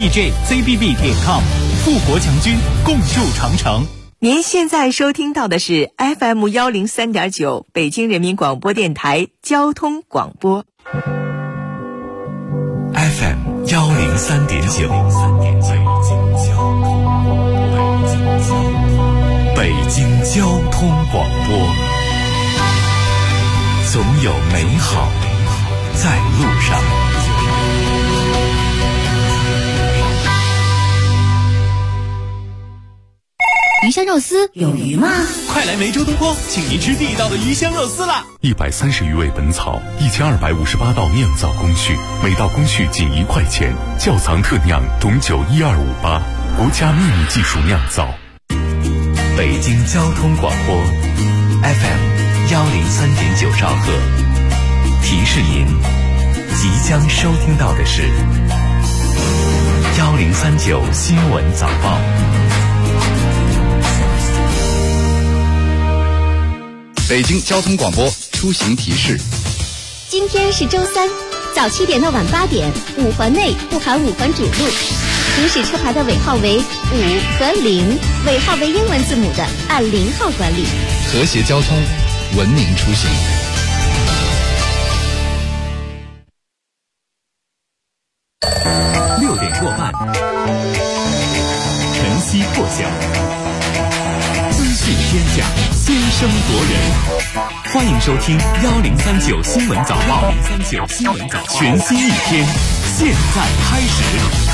bjzbb.com， 富国强军，共筑长城。 您现在收听到的是 FM 103.9北京人民广播电台交通广播。 FM 103.9，北京交通广播，总有美好在路上。 鱼香肉丝有鱼吗？ 快来梅州东坡，请您吃地道的鱼香肉丝啦 ！130余味本草，1258道酿造工序，每道工序仅1块钱。窖藏特酿董酒12588，国家秘密技术酿造。北京交通广播 FM 103.9兆赫，提示您即将收听到的是1039新闻早报。 北京交通广播出行提示： 今天是周三，早7点到晚8点，5环内不含5环主路，行驶车牌的尾号为5和0，尾号为英文字母的按0号管理。 和谐交通，文明出行。 6点过半，晨曦破晓，资讯天下，先声夺人。欢迎收听1039新闻早报，1039新闻早报，全新一天，现在开始。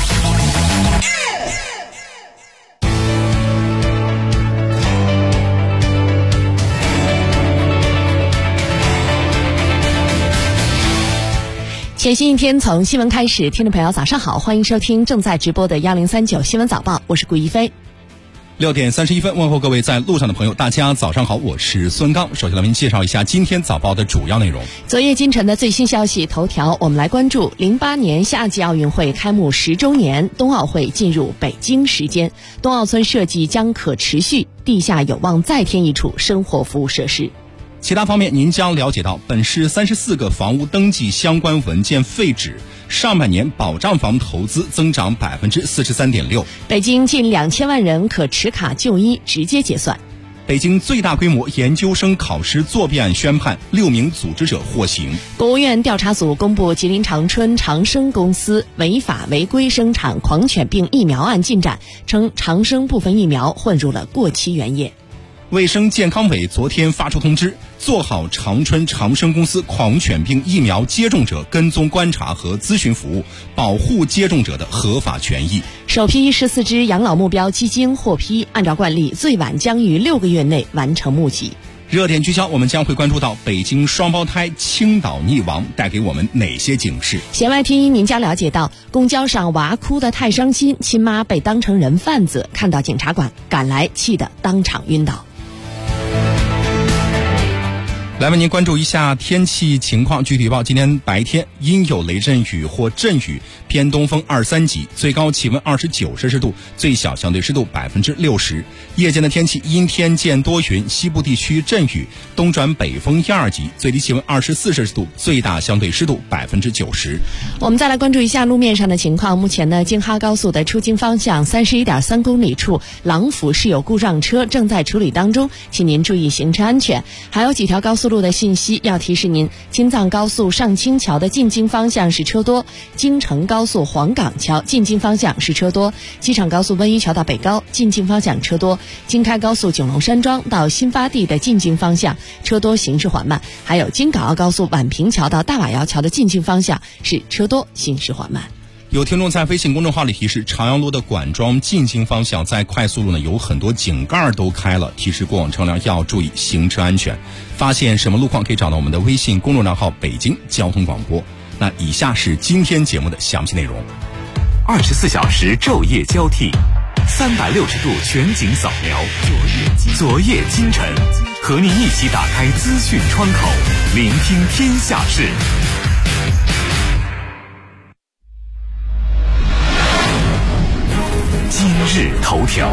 全新一天从新闻开始，听众朋友早上好，欢迎收听正在直播的1039新闻早报，我是顾一飞。 6点31分，问候各位在路上的朋友，大家早上好，我是孙刚。首先来为您介绍一下今天早报的主要内容。 昨夜今晨的最新消息头条，我们来关注08年夏季奥运会开幕10周年，冬奥会进入北京时间，冬奥村设计将可持续，地下有望再添一处生活服务设施。 其他方面，您将了解到本市34个房屋登记相关文件废止，上半年保障房投资增长43.6%。 北京近2000万人可持卡就医直接结算。 北京最大规模研究生考试作弊案宣判，6名组织者获刑。 国务院调查组公布吉林长春长生公司违法违规生产狂犬病疫苗案进展，称长生部分疫苗混入了过期原液。 卫生健康委昨天发出通知，做好长春长生公司狂犬病疫苗接种者跟踪观察和咨询服务，保护接种者的合法权益。 首批14只养老目标基金获批，按照惯例，最晚将于6个月内完成募集。 热点聚焦，我们将会关注到北京双胞胎倾倒溺亡带给我们哪些警示。 弦外听音，您将了解到公交上娃哭得太伤心，亲妈被当成人贩子，看到警察馆赶来，气得当场晕倒。 来为您关注一下天气情况。具体预报，今天白天阴有雷阵雨或阵雨，偏东风2、3级，最高气温29摄氏度，最小相对湿度60%。夜间的天气阴天见多云，西部地区阵雨，东转北风1、2级，最低气温24摄氏度，最大相对湿度90%。 我们再来关注一下路面上的情况。目前呢，京哈高速的出京方向31.3公里处，郎府是有故障车正在处理当中，请您注意行车安全。还有几条高速路的信息要提示您：京藏高速上清桥的进京方向是车多，京承高速黄岗桥进京方向是车多，机场高速温榆桥到北高进京方向车多，京开高速九龙山庄到新发地的进京方向车多，行驶缓慢。还有京港澳高速宛平桥到大瓦窑桥的进京方向是车多，行驶缓慢。 有听众在微信公众号里提示，朝阳路的管庄进京方向在快速路呢有很多井盖都开了，提示过往车辆要注意行车安全。发现什么路况可以找到我们的微信公众账号北京交通广播。那以下是今天节目的详细内容。 24小时昼夜交替，360度全景扫描，昨夜今晨，和您一起打开资讯窗口，聆听天下事。今日头条。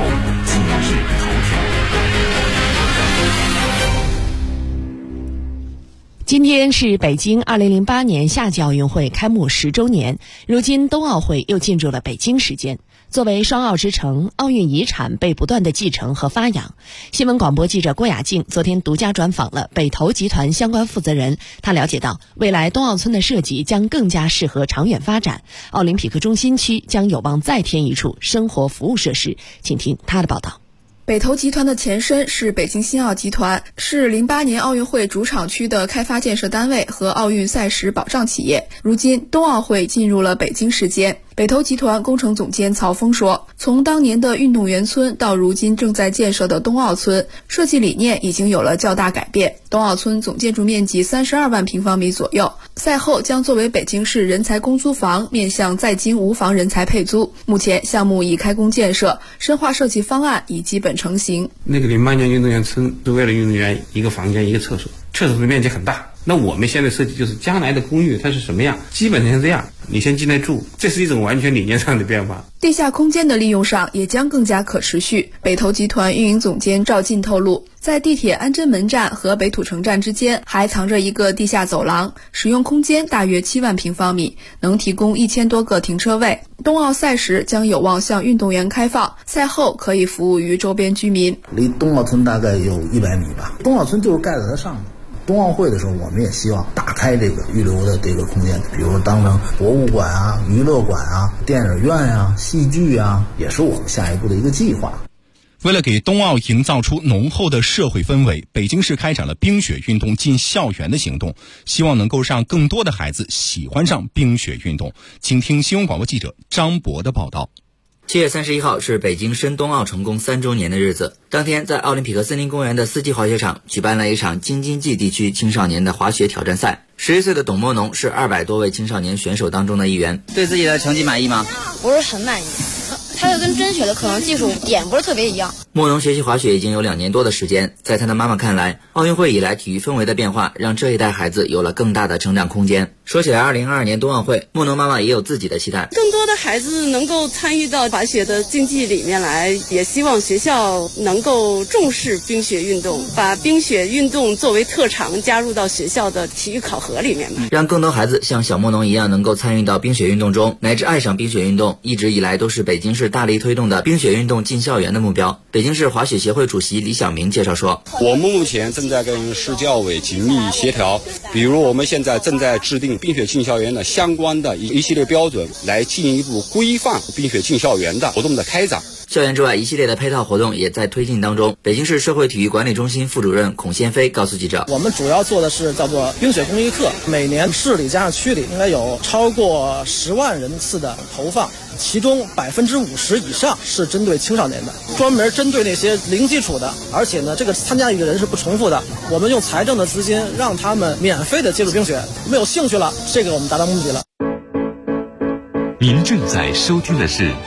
今天是北京2008年夏季奥运会开幕10周年，如今冬奥会又进入了北京时间。作为双奥之城，奥运遗产被不断的继承和发扬。新闻广播记者郭雅静昨天独家专访了北投集团相关负责人，他了解到未来冬奥村的设计将更加适合长远发展，奥林匹克中心区将有望再添一处生活服务设施。请听他的报道。 北投集团的前身是北京新奥集团，是08年奥运会主场区的开发建设单位和奥运赛事保障企业。如今冬奥会进入了北京时间，北投集团工程总监曹峰说，从当年的运动员村到如今正在建设的冬奥村，设计理念已经有了较大改变。冬奥村总建筑面积32万平方米左右，赛后将作为北京市人才公租房，面向在京无房人才配租。目前项目已开工建设，深化设计方案已基本成型。 那个08年运动员村是为了运动员一个房间一个厕所，厕所的面积很大。那我们现在设计就是将来的公寓它是什么样，基本上这样，你先进来住，这是一种完全理念上的变化。 地下空间的利用上也将更加可持续。北投集团运营总监赵进透露，在地铁安贞门站和北土城站之间还藏着一个地下走廊，使用空间大约7万平方米，能提供1000多个停车位。冬奥赛时将有望向运动员开放，赛后可以服务于周边居民。 离冬奥村大概有100米吧，冬奥村就是盖在它上面。冬奥会的时候，我们也希望打开这个预留的这个空间，比如当成博物馆啊、娱乐馆啊、电影院啊、戏剧啊，也是我们下一步的一个计划。 为了给冬奥营造出浓厚的社会氛围，北京市开展了冰雪运动进校园的行动，希望能够让更多的孩子喜欢上冰雪运动。请听新闻广播记者张博的报道。 7月31号是北京申冬奥成功3周年的日子。当天，在奥林匹克森林公园的四季滑雪场举办了一场京津冀地区青少年的滑雪挑战赛。11岁的董墨农是200多位青少年选手当中的一员。对自己的成绩满意吗？ 不是很满意，它的跟真雪的可能技术点不是特别一样。 墨农学习滑雪已经有2年多的时间，在他的妈妈看来，奥运会以来体育氛围的变化让这一代孩子有了更大的成长空间。说起来2022年冬奥会，墨农妈妈也有自己的期待， 更多的孩子能够参与到滑雪的竞技里面来，也希望学校能够重视冰雪运动，把冰雪运动作为特长加入到学校的体育考核里面吧， 让更多孩子像小墨农一样能够参与到冰雪运动中，乃至爱上冰雪运动，一直以来都是北京市大力推动的冰雪运动进校园的目标。北京市滑雪协会主席李晓明介绍说， 我们目前正在跟市教委紧密协调，比如我们现在正在制定冰雪进校园的相关的一系列标准，来进一步规范冰雪进校园的活动的开展。 校园之外，一系列的配套活动也在推进当中。北京市社会体育管理中心副主任孔先飞告诉记者， 我们主要做的是叫做冰雪公益课，每年市里加上区里应该有超过10万人次的投放，其中50%以上是针对青少年的，专门针对那些零基础的，而且呢，这个参加的人是不重复的。我们用财政的资金让他们免费的接触冰雪，没有兴趣了，这个我们达到目的了。 您正在收听的是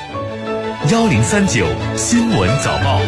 1039新闻早报。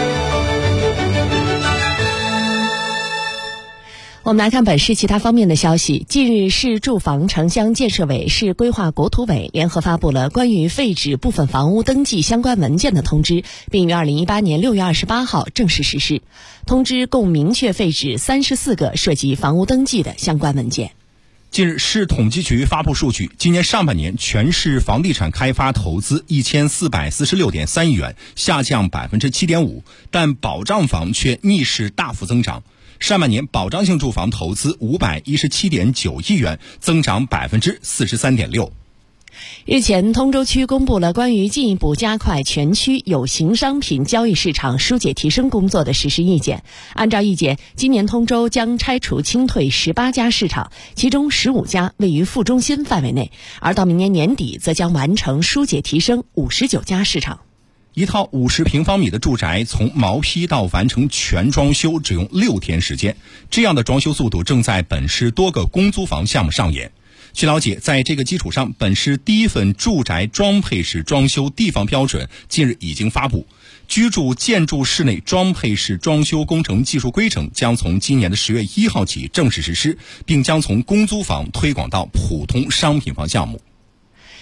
我们来看本市其他方面的消息。近日，市住房城乡建设委、市规划国土委联合发布了关于废止部分房屋登记相关文件的通知，并于2018年6月28号正式实施。通知共明确废止34个涉及房屋登记的相关文件。 近日，市统计局发布数据，今年上半年全市房地产开发投资1446.3亿元，下降7.5%，但保障房却逆势大幅增长。上半年保障性住房投资517.9亿元，增长43.6%。 日前，通州区公布了关于进一步加快全区有形商品交易市场疏解提升工作的实施意见。按照意见，今年通州将拆除清退18家市场，其中15家位于副中心范围内，而到明年年底则将完成疏解提升59家市场。 一套50平方米的住宅从毛坯到完成全装修只用6天时间，这样的装修速度正在本市多个公租房项目上演。据了解，在这个基础上，本市第一份住宅装配式装修地方标准近日已经发布，居住建筑室内装配式装修工程技术规程将从今年的10月1号起正式实施，并将从公租房推广到普通商品房项目。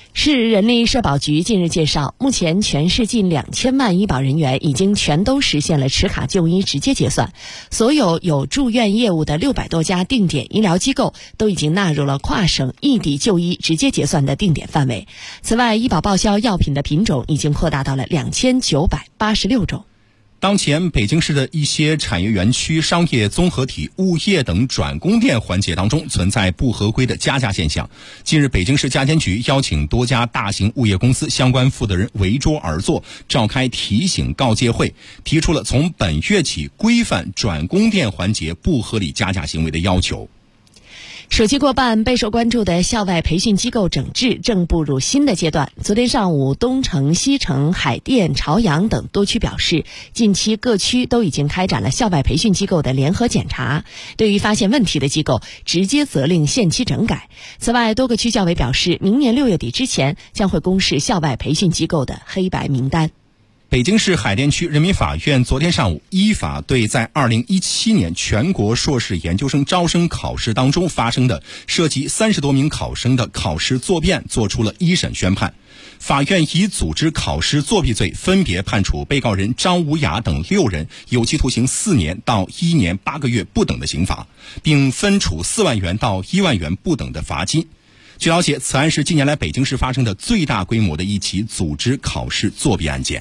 市人力社保局近日介绍，目前全市近2000万医保人员已经全都实现了持卡就医直接结算，所有有住院业务的600多家定点医疗机构都已经纳入了跨省异地就医直接结算的定点范围。此外，医保报销药品的品种已经扩大到了2986种。 当前北京市的一些产业园区、商业综合体、物业等转供电环节当中存在不合规的加价现象。近日，北京市家监局邀请多家大型物业公司相关负责人围桌而坐，召开提醒告诫会，提出了从本月起规范转供电环节不合理加价行为的要求。 暑期过半，备受关注的校外培训机构整治正步入新的阶段。昨天上午，东城、西城、海淀、朝阳等多区表示，近期各区都已经开展了校外培训机构的联合检查，对于发现问题的机构，直接责令限期整改。此外，多个区教委表示，明年6月底之前将会公示校外培训机构的黑白名单。 北京市海淀区人民法院昨天上午依法对在2017年全国硕士研究生招生考试当中发生的涉及30多名考生的考试作弊案作出了一审宣判。法院以组织考试作弊罪分别判处被告人张无雅等6人有期徒刑4年到1年8个月不等的刑罚，并分处4万元到1万元不等的罚金。据了解，此案是近年来北京市发生的最大规模的一起组织考试作弊案件。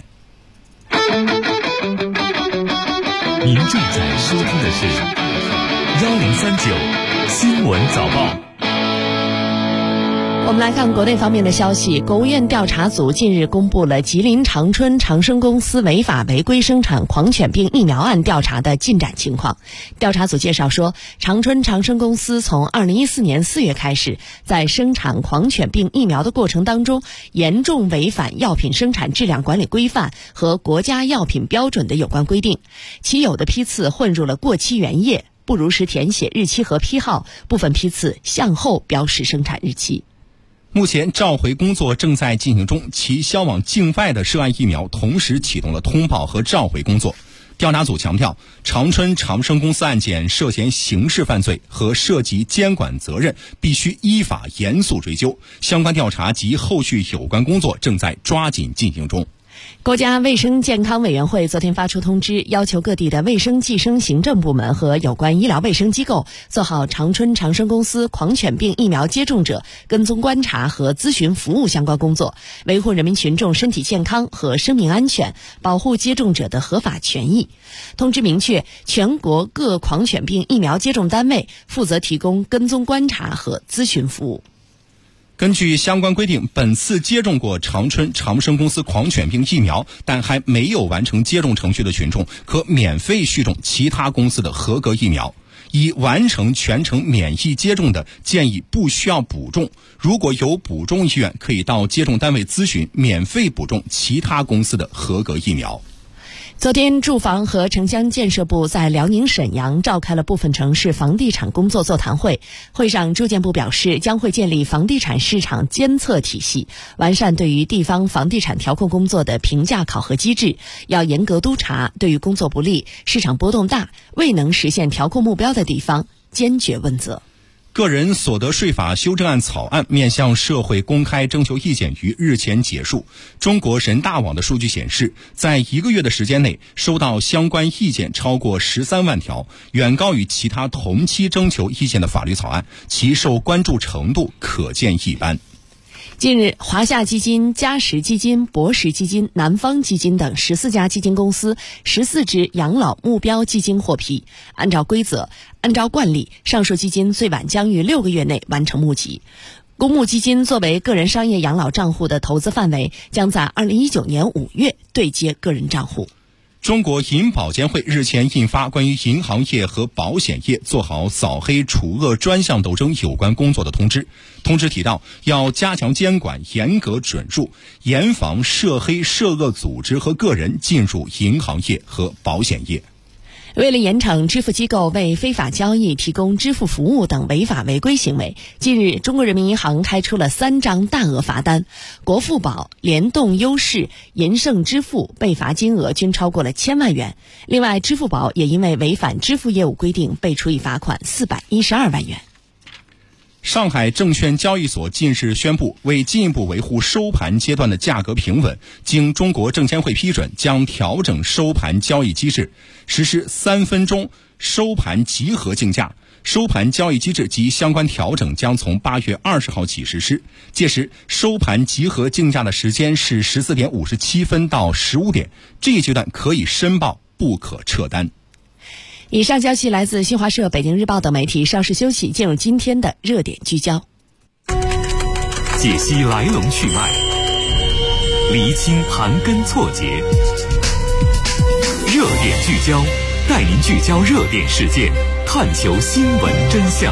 您正在收听的是1039新闻早报。 我们来看国内方面的消息。国务院调查组近日公布了吉林长春长生公司违法违规生产狂犬病疫苗案调查的进展情况。调查组介绍说，长春长生公司从2014年4月开始，在生产狂犬病疫苗的过程当中，严重违反药品生产质量管理规范和国家药品标准的有关规定，其有的批次混入了过期原液，不如实填写日期和批号，部分批次向后标示生产日期。 目前召回工作正在进行中，其销往境外的涉案疫苗同时启动了通报和召回工作。调查组强调，长春长生公司案件涉嫌刑事犯罪和涉及监管责任，必须依法严肃追究。相关调查及后续有关工作正在抓紧进行中。 国家卫生健康委员会昨天发出通知，要求各地的卫生计生行政部门和有关医疗卫生机构做好长春长生公司狂犬病疫苗接种者跟踪观察和咨询服务相关工作，维护人民群众身体健康和生命安全，保护接种者的合法权益。通知明确，全国各狂犬病疫苗接种单位负责提供跟踪观察和咨询服务。 根据相关规定，本次接种过长春长生公司狂犬病疫苗但还没有完成接种程序的群众，可免费续种其他公司的合格疫苗。已完成全程免疫接种的，建议不需要补种。如果有补种意愿，可以到接种单位咨询，免费补种其他公司的合格疫苗。 昨天，住房和城乡建设部在辽宁沈阳召开了部分城市房地产工作座谈会。会上，住建部表示，将会建立房地产市场监测体系，完善对于地方房地产调控工作的评价考核机制，要严格督查，对于工作不力、市场波动大、未能实现调控目标的地方，坚决问责。 个人所得税法修正案草案面向社会公开征求意见于日前结束。中国人大网的数据显示，在1个月的时间内，收到相关意见超过13万条，远高于其他同期征求意见的法律草案，其受关注程度可见一斑。 近日，华夏基金、嘉实基金、博时基金、南方基金等14家基金公司14只养老目标基金获批。按照规则，按照惯例，上述基金最晚将于6个月内完成募集。公募基金作为个人商业养老账户的投资范围，将在2019年5月对接个人账户。 中国银保监会日前印发关于银行业和保险业做好扫黑除恶专项斗争有关工作的通知。通知提到，要加强监管，严格准入，严防涉黑涉恶组织和个人进入银行业和保险业。 为了严惩支付机构为非法交易提供支付服务等违法违规行为，近日中国人民银行开出了3张大额罚单，国富宝、联动优势、银盛支付被罚金额均超过了1000万元。另外，支付宝也因为违反支付业务规定被处以罚款412万元。 上海证券交易所近日宣布，为进一步维护收盘阶段的价格平稳，经中国证监会批准，将调整收盘交易机制，实施3分钟收盘集合竞价。收盘交易机制及相关调整将从8月20号起实施。届时，收盘集合竞价的时间是14点57分到15点，这一阶段可以申报，不可撤单。 以上消息来自新华社、北京日报等媒体。稍事休息，进入今天的热点聚焦， 解析来龙去脉，厘清盘根错节。热点聚焦，带您聚焦热点事件，探求新闻真相。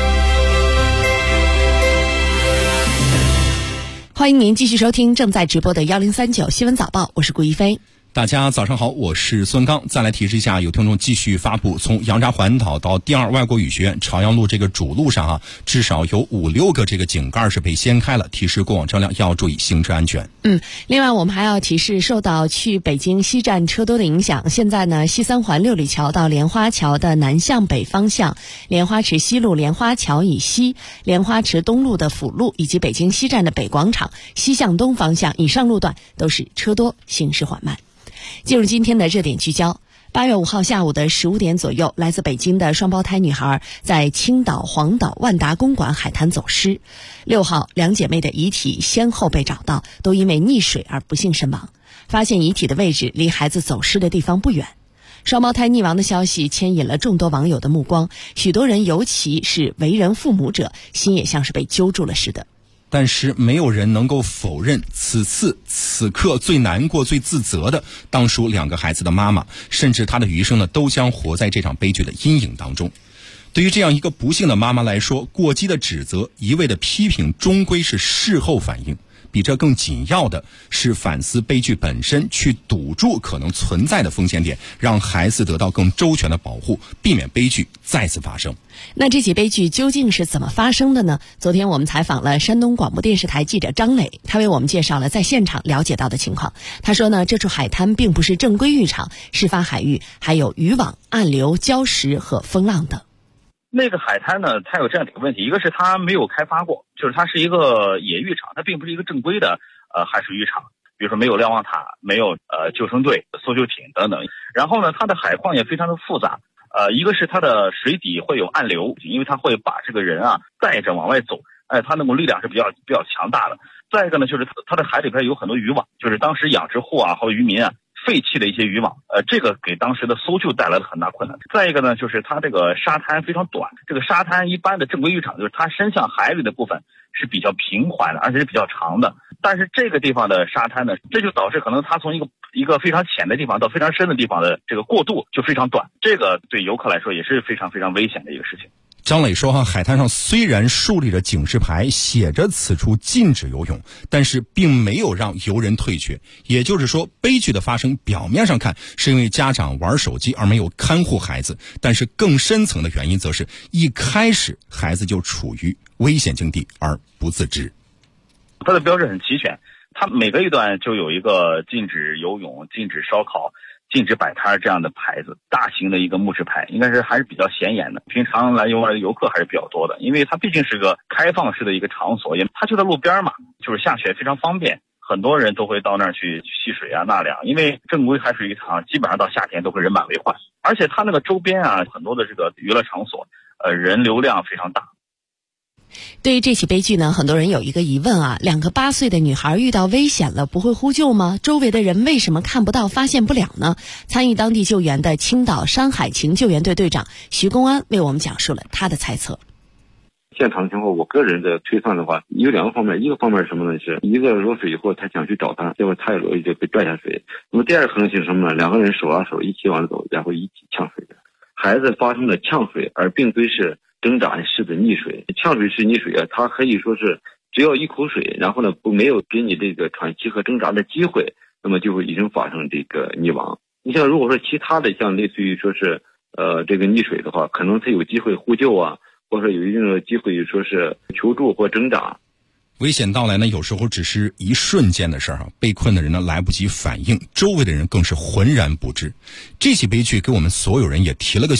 欢迎您继续收听正在直播的1039新闻早报，我是顾一飞。 大家早上好，我是孙刚。再来提示一下，有听众继续发布，从杨闸环岛到第2外国语学院朝阳路这个主路上至少有5-6个这个井盖是被掀开了，提示过往车辆要注意行车安全。 另外我们还要提示，受到去北京西站车多的影响，现在呢，西三环6里桥到莲花桥的南向北方向，莲花池西路莲花桥以西，莲花池东路的辅路以及北京西站的北广场西向东方向以上路段都是车多，行驶缓慢。进入今天的热点聚焦。8月5号下午的15点左右，来自北京的双胞胎女孩在青岛黄岛万达公馆海滩走失。6号，两姐妹的遗体先后被找到，都因为溺水而不幸身亡。发现遗体的位置离孩子走失的地方不远。双胞胎溺亡的消息牵引了众多网友的目光，许多人尤其是为人父母者，心也像是被揪住了似的。 但是没有人能够否认，此刻最难过、最自责的当属2个孩子的妈妈，甚至她的余生呢，都将活在这场悲剧的阴影当中。对于这样一个不幸的妈妈来说，过激的指责、一味的批评，终归是事后反应。比这更紧要的是反思悲剧本身，去堵住可能存在的风险点，让孩子得到更周全的保护，避免悲剧再次发生。 那这起悲剧究竟是怎么发生的呢？昨天我们采访了山东广播电视台记者张磊，他为我们介绍了在现场了解到的情况。他说呢，这处海滩并不是正规浴场，事发海域还有渔网、暗流、礁石和风浪等。 那个海滩呢，它有这样几个问题，一个是它没有开发过，就是它是一个野浴场，它并不是一个正规的海水浴场，比如说没有瞭望塔，没有救生队、搜救艇等等。然后呢，它的海况也非常的复杂，一个是它的水底会有暗流，因为它会把这个人带着往外走，它那种力量是比较强大的。再一个呢，就是它的海里边有很多渔网，就是当时养殖户和渔民废弃的一些渔网，这个给当时的搜救带来了很大困难。再一个呢，就是它这个沙滩非常短，这个沙滩一般的正规浴场就是它伸向海里的部分是比较平缓的，而且是比较长的。但是这个地方的沙滩呢，这就导致可能它从一个非常浅的地方到非常深的地方的这个过渡就非常短，这个对游客来说也是非常非常危险的一个事情。 张磊说海滩上虽然竖立着警示牌，写着此处禁止游泳，但是并没有让游人退却。也就是说，悲剧的发生表面上看是因为家长玩手机而没有看护孩子，但是更深层的原因则是一开始孩子就处于危险境地而不自知。 它的标志很齐全，它每隔一段就有一个禁止游泳、禁止烧烤、禁止摆摊这样的牌子，大型的一个木质牌，应该是还是比较显眼的。平常来游玩的游客还是比较多的，因为它毕竟是个开放式的一个场所，它就在路边嘛，就是下雪非常方便，很多人都会到那儿去戏水纳凉。因为正规海水浴场基本上到夏天都会人满为患，而且它那个周边很多的这个娱乐场所，人流量非常大。 对于这起悲剧呢，很多人有一个疑问2个8岁的女孩遇到危险了不会呼救吗？周围的人为什么看不到、发现不了呢？参与当地救援的青岛山海情救援队队长徐公安为我们讲述了他的猜测。 现场情况，我个人的推算的话，有2个方面，一个方面是什么呢？是一个落水以后他想去找他，结果他也容易就被拽下水。那么第二个可能性是什么呢？2个人手拉手一起往走，然后一起呛水的。孩子发生了呛水，而并非是挣扎式的溺水。呛水式溺水它可以说是只要一口水，然后呢没有给你这个喘气和挣扎的机会，那么就会已经发生这个溺亡。你像如果说其他的像类似于说是这个溺水的话，可能他有机会呼救或者有一定的机会说是求助或挣扎。 危险到来呢，有时候只是一瞬间的事儿被困的人呢来不及反应，周围的人更是浑然不知。这起悲剧给我们所有人也提了个醒，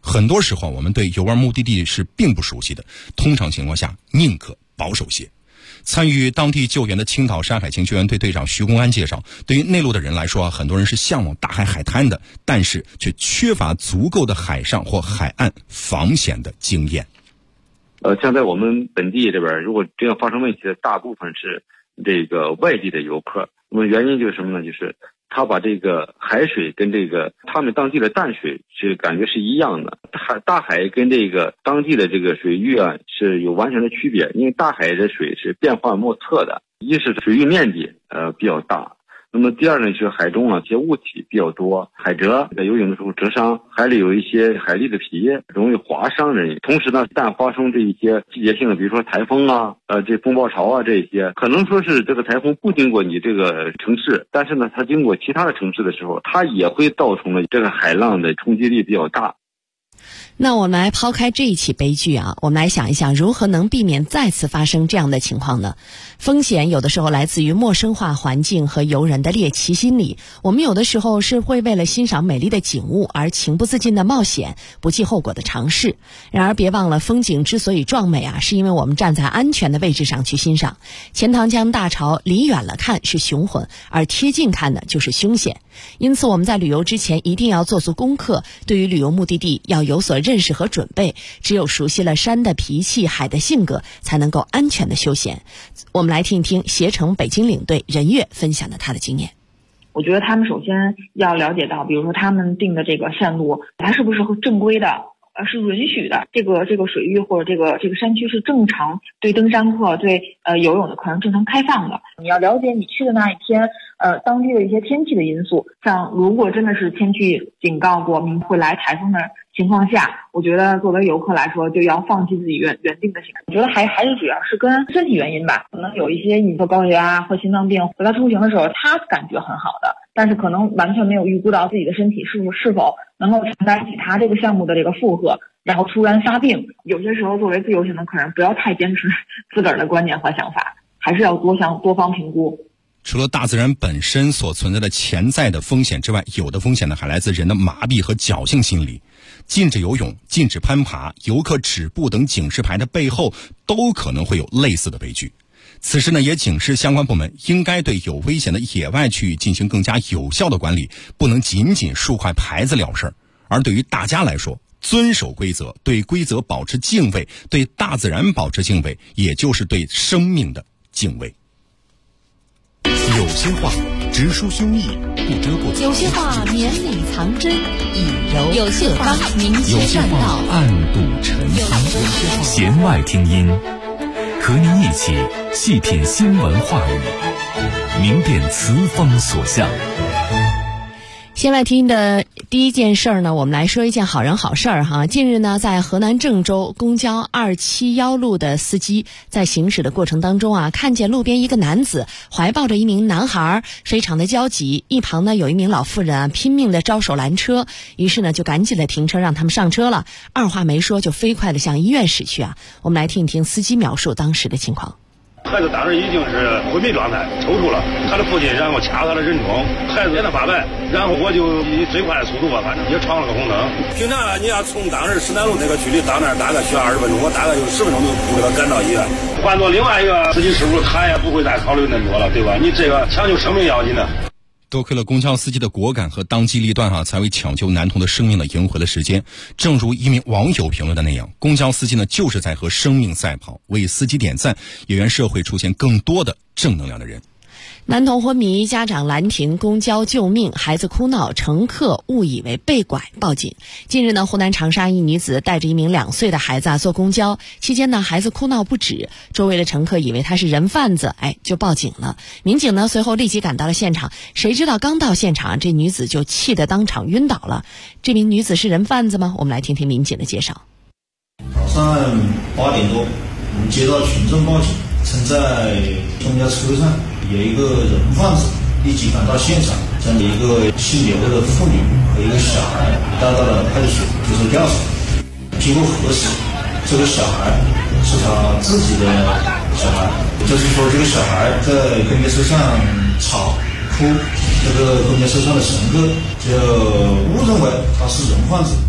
很多时候我们对游玩目的地是并不熟悉的，通常情况下宁可保守些。参与当地救援的青岛山海情救援队队长徐公安介绍，对于内陆的人来说很多人是向往大海海滩的，但是却缺乏足够的海上或海岸防险的经验。 像在我们本地这边，如果这样发生问题的大部分是这个外地的游客，那么原因就是什么呢？就是他把这个海水跟这个他们当地的淡水是感觉是一样的，大海跟这个当地的这个水域啊是有完全的区别，因为大海的水是变幻莫测的，一是水域面积比较大，那么第二呢是海中啊这些物体比较多，海蜇在游泳的时候折伤，海里有一些海蛎的皮容易划伤人。同时呢，一旦发生这一些季节性的，比如说台风啊，这风暴潮啊，这些可能说是这个台风不经过你这个城市，但是呢，它经过其他的城市的时候，它也会造成了这个海浪的冲击力比较大。 那我们来抛开这一起悲剧啊，我们来想一想如何能避免再次发生这样的情况呢？风险有的时候来自于陌生化环境和游人的猎奇心理，我们有的时候是会为了欣赏美丽的景物而情不自禁的冒险，不计后果的尝试。然而别忘了，风景之所以壮美啊，是因为我们站在安全的位置上去欣赏。钱塘江大潮离远了看是雄浑，而贴近看呢就是凶险。因此我们在旅游之前一定要做足功课，对于旅游目的地要有所认识和准备，只有熟悉了山的脾气、海的性格，才能够安全的休闲。我们来听一听携程北京领队任月分享的他的经验。 我觉得他们首先要了解到，比如说他们定的这个线路，它是不是正规的，是允许的，这个水域或者这个山区是正常对登山客、对游泳的客人正常开放的。你要了解你去的那一天当地的一些天气的因素，像如果真的是天气警告过明会来台风的情况下，我觉得作为游客来说就要放弃自己原定的行程。我觉得还是主要是跟身体原因吧，可能有一些你说高血压或心脏病，和他出行的时候他感觉很好的，但是可能完全没有预估到自己的身体是否能够承担起他这个项目的这个负荷，然后突然发病。有些时候作为自由行的客人，不要太坚持自个儿的观念和想法，还是要多方评估。 除了大自然本身所存在的潜在的风险之外，有的风险呢还来自人的麻痹和侥幸心理。禁止游泳、禁止攀爬、游客止步等警示牌的背后都可能会有类似的悲剧。此时呢，也警示相关部门应该对有危险的野外区域进行更加有效的管理，不能仅仅竖块牌子了事。而对于大家来说，遵守规则，对规则保持敬畏，对大自然保持敬畏，也就是对生命的敬畏。 有些话直抒胸臆，不遮不藏； 有些话绵里藏针，以柔有些话明有些话暗度陈仓。弦外听音，和您一起细品新闻话语，明辨词风所向。 先来听的第一件事儿呢，我们来说一件好人好事儿哈。近日呢，在河南郑州公交271路的司机在行驶的过程当中啊，看见路边一个男子怀抱着一名男孩，非常的焦急。一旁呢有一名老妇人啊，拼命的招手拦车，于是呢就赶紧的停车让他们上车了，二话没说就飞快的向医院驶去啊。我们来听一听司机描述当时的情况。 孩子当时已经是昏迷状态，抽搐了。他的父亲然后掐他的人中，孩子脸色发白，然后我就以最快的速度吧，反正也闯了个红灯。平常你要从当时石南路那个距离到那儿大概需要20分钟，我大概就10分钟就给他赶到医院。换做另外一个司机师傅，他也不会再考虑那么多了，对吧？你这个抢救生命要紧的。 多亏了公交司机的果敢和当机立断才为抢救男童的生命赢回了时间。正如一名网友评论的那样，公交司机呢就是在和生命赛跑，为司机点赞，也愿社会出现更多的正能量的人。 男童昏迷，家长拦停公交救命，孩子哭闹，乘客误以为被拐报警。近日呢，湖南长沙一女子带着一名2岁的孩子坐公交，期间呢孩子哭闹不止，周围的乘客以为他是人贩子，就报警了。民警呢随后立即赶到了现场，谁知道刚到现场，这女子就气得当场晕倒了。这名女子是人贩子吗？我们来听听民警的介绍。 早上8点多，我们接到群众报警，称在公交车上有一个人贩子，立即赶到现场，将一个姓刘的妇女和一个小孩带到了派出所接受调查。经过核实，这个小孩是他自己的小孩，就是说这个小孩在公交车上吵哭，这个公交车上的乘客就误认为他是人贩子。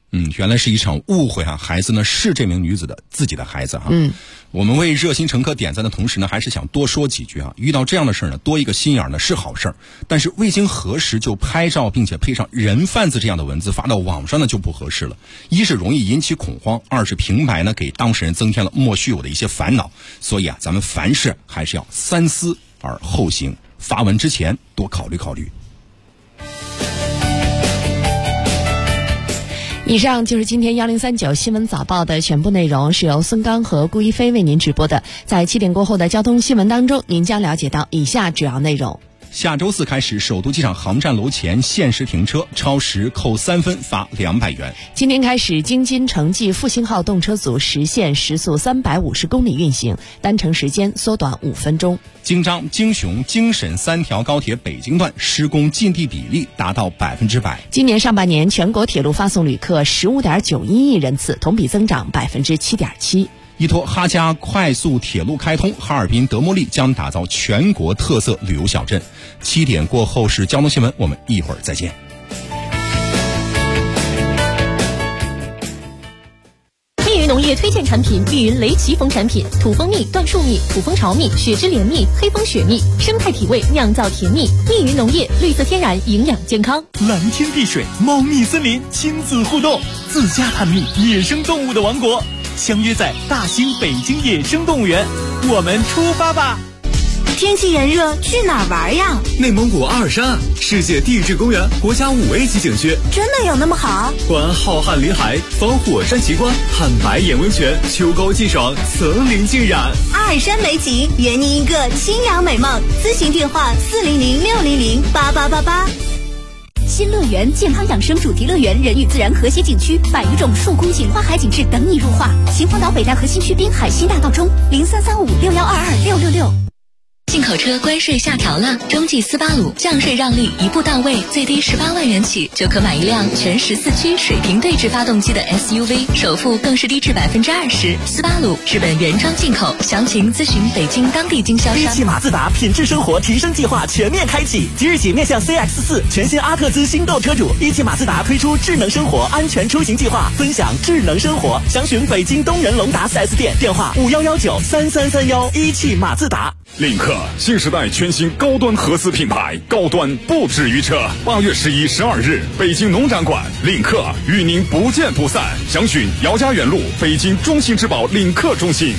原来是一场误会啊！孩子呢是这名女子的自己的孩子哈。我们为热心乘客点赞的同时呢，还是想多说几句啊。遇到这样的事呢，多一个心眼呢是好事儿，但是未经核实就拍照并且配上人贩子这样的文字发到网上呢就不合适了。一是容易引起恐慌，二是平白呢给当事人增添了莫须有的一些烦恼。所以啊，咱们凡事还是要三思而后行，发文之前多考虑考虑。 以上就是今天1039新闻早报的全部内容，是由孙刚和顾一飞为您直播的。在7点过后的交通新闻当中，您将了解到以下主要内容。 下周4开始，首都机场航站楼前限时停车，超时扣3分，罚200元。 今天开始，京津城际复兴号动车组实现时速350公里运行，单程时间缩短5分钟。 京张、京雄、京沈3条高铁北京段施工进地比例达到100%。 今年上半年，全国铁路发送旅客15.91亿人次，同比增长7.7%。 依托哈加快速铁路开通，哈尔滨德莫利将打造全国特色旅游小镇。7点过后是交通新闻，我们一会儿再见。 密云农业推荐产品：密云雷奇蜂产品，土蜂蜜、椴树蜜、土蜂巢蜜、雪之莲蜜、黑蜂雪蜜，生态体味，酿造甜蜜。密云农业，绿色天然，营养健康。 蓝天碧水，猫蜜森林，亲子互动，自家探秘野生动物的王国。相约在大兴北京野生动物园，我们出发吧！ 天气炎热，去哪儿玩呀？ 内蒙古阿尔山，世界地质公园国家5A 级景区， 真的有那么好？ 观浩瀚林海，访火山奇观，看白眼温泉，秋高气爽，层林尽染。 阿尔山美景，圆您一个清凉美梦。咨询电话400-600-8888。 新乐园健康养生主题乐园，人与自然和谐景区，100余种树空景花海景致等你入画。秦皇岛北戴河新区滨海新大道中，033561226666。 进口车关税下调了，中际斯巴鲁降税让利一步到位，最低18万元起就可买一辆全14驱水平对置发动机的 SUV， 首付更是低至20%。斯巴鲁日本原装进口，详情咨询北京当地经销商。 一汽马自达品质生活提升计划全面开启，即日起面向 CX-4 全新阿特兹新购车主，一汽马自达推出智能生活安全出行计划，分享智能生活。详询北京东仁龙达 4S 店，电话51193331。一汽马自达。 领克新时代全新高端合资品牌，高端不止于车。8月11、12日，北京农展馆，领克与您不见不散。详询姚家园路北京中信之宝领克中心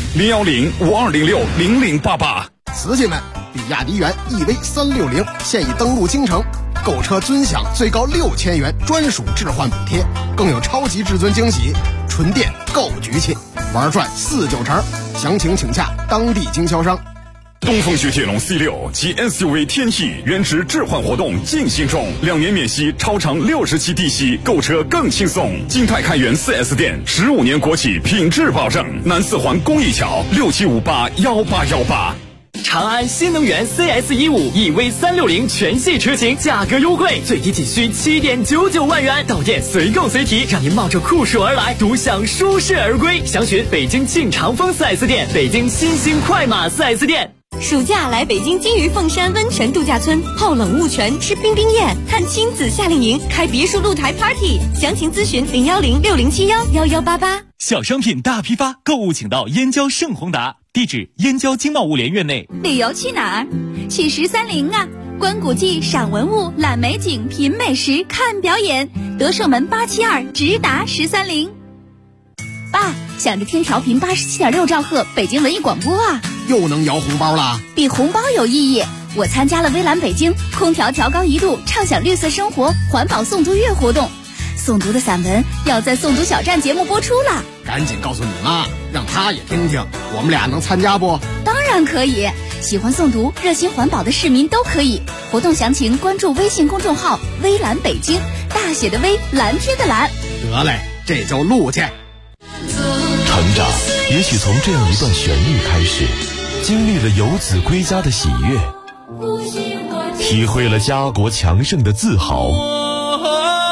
，010-5206-0088。 瓷器们，比亚迪元 EV360现已登陆京城，购车尊享最高6000元专属置换补贴，更有超级至尊惊喜，纯电够局气，玩转49成。详情请洽当地经销商。 东风雪铁龙 C6 及 SUV 天翼原值置换活动进行中，2年免息，超长60期低息，购车更轻松。金泰开元 4S 店，15年国企品质保证。南四环公益桥67581818。 长安新能源 CS15 EV360全系车型价格优惠，最低仅需7.99万元，到店随购随提，让您冒着酷暑而来，独享舒适而归。详询北京庆长风 4S 店、北京新兴快马 4S 店。 暑假来北京金鱼凤山温泉度假村，泡冷雾泉，吃冰冰宴，看亲子夏令营，开别墅露台 party。详情咨询01060711188。 小商品大批发，购物请到燕郊盛宏达，地址燕郊经贸物联院内。 旅游去哪儿？去1030啊！观古迹、赏文物、览美景、品美食、看表演。德胜门872直达1030。爸，想着听调频87.6兆赫北京文艺广播啊！ 又能摇红包了？ 比红包有意义。我参加了微蓝北京空调调高1度，畅享绿色生活环保诵读月活动。诵读的散文要在诵读小站节目播出了， 赶紧告诉你妈，让她也听听。我们俩能参加不？ 当然可以，喜欢诵读、热心环保的市民都可以。活动详情关注微信公众号“微蓝北京”，大写的微，蓝天的蓝。 得嘞，这就录去。 成长也许从这样一段旋律开始，经历了游子归家的喜悦，体会了家国强盛的自豪，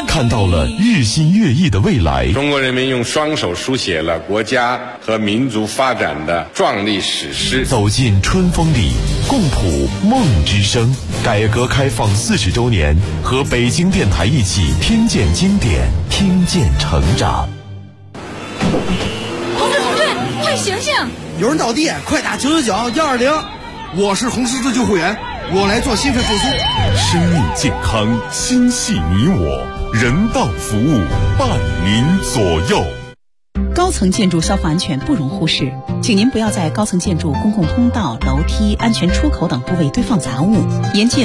看到了日新月异的未来。 中国人民用双手书写了国家和民族发展的壮丽史诗。 走进春风里，共谱梦之声。改革开放40周年，和北京电台一起听见经典，听见成长。 同志，快醒醒！ 有人倒地，快打999-120。我是红十字救护员，我来做心肺复苏。 生命健康，心系你我，人道服务伴您左右。 高层建筑消防安全不容忽视，请您不要在高层建筑公共通道、楼梯、安全出口等部位堆放杂物，严禁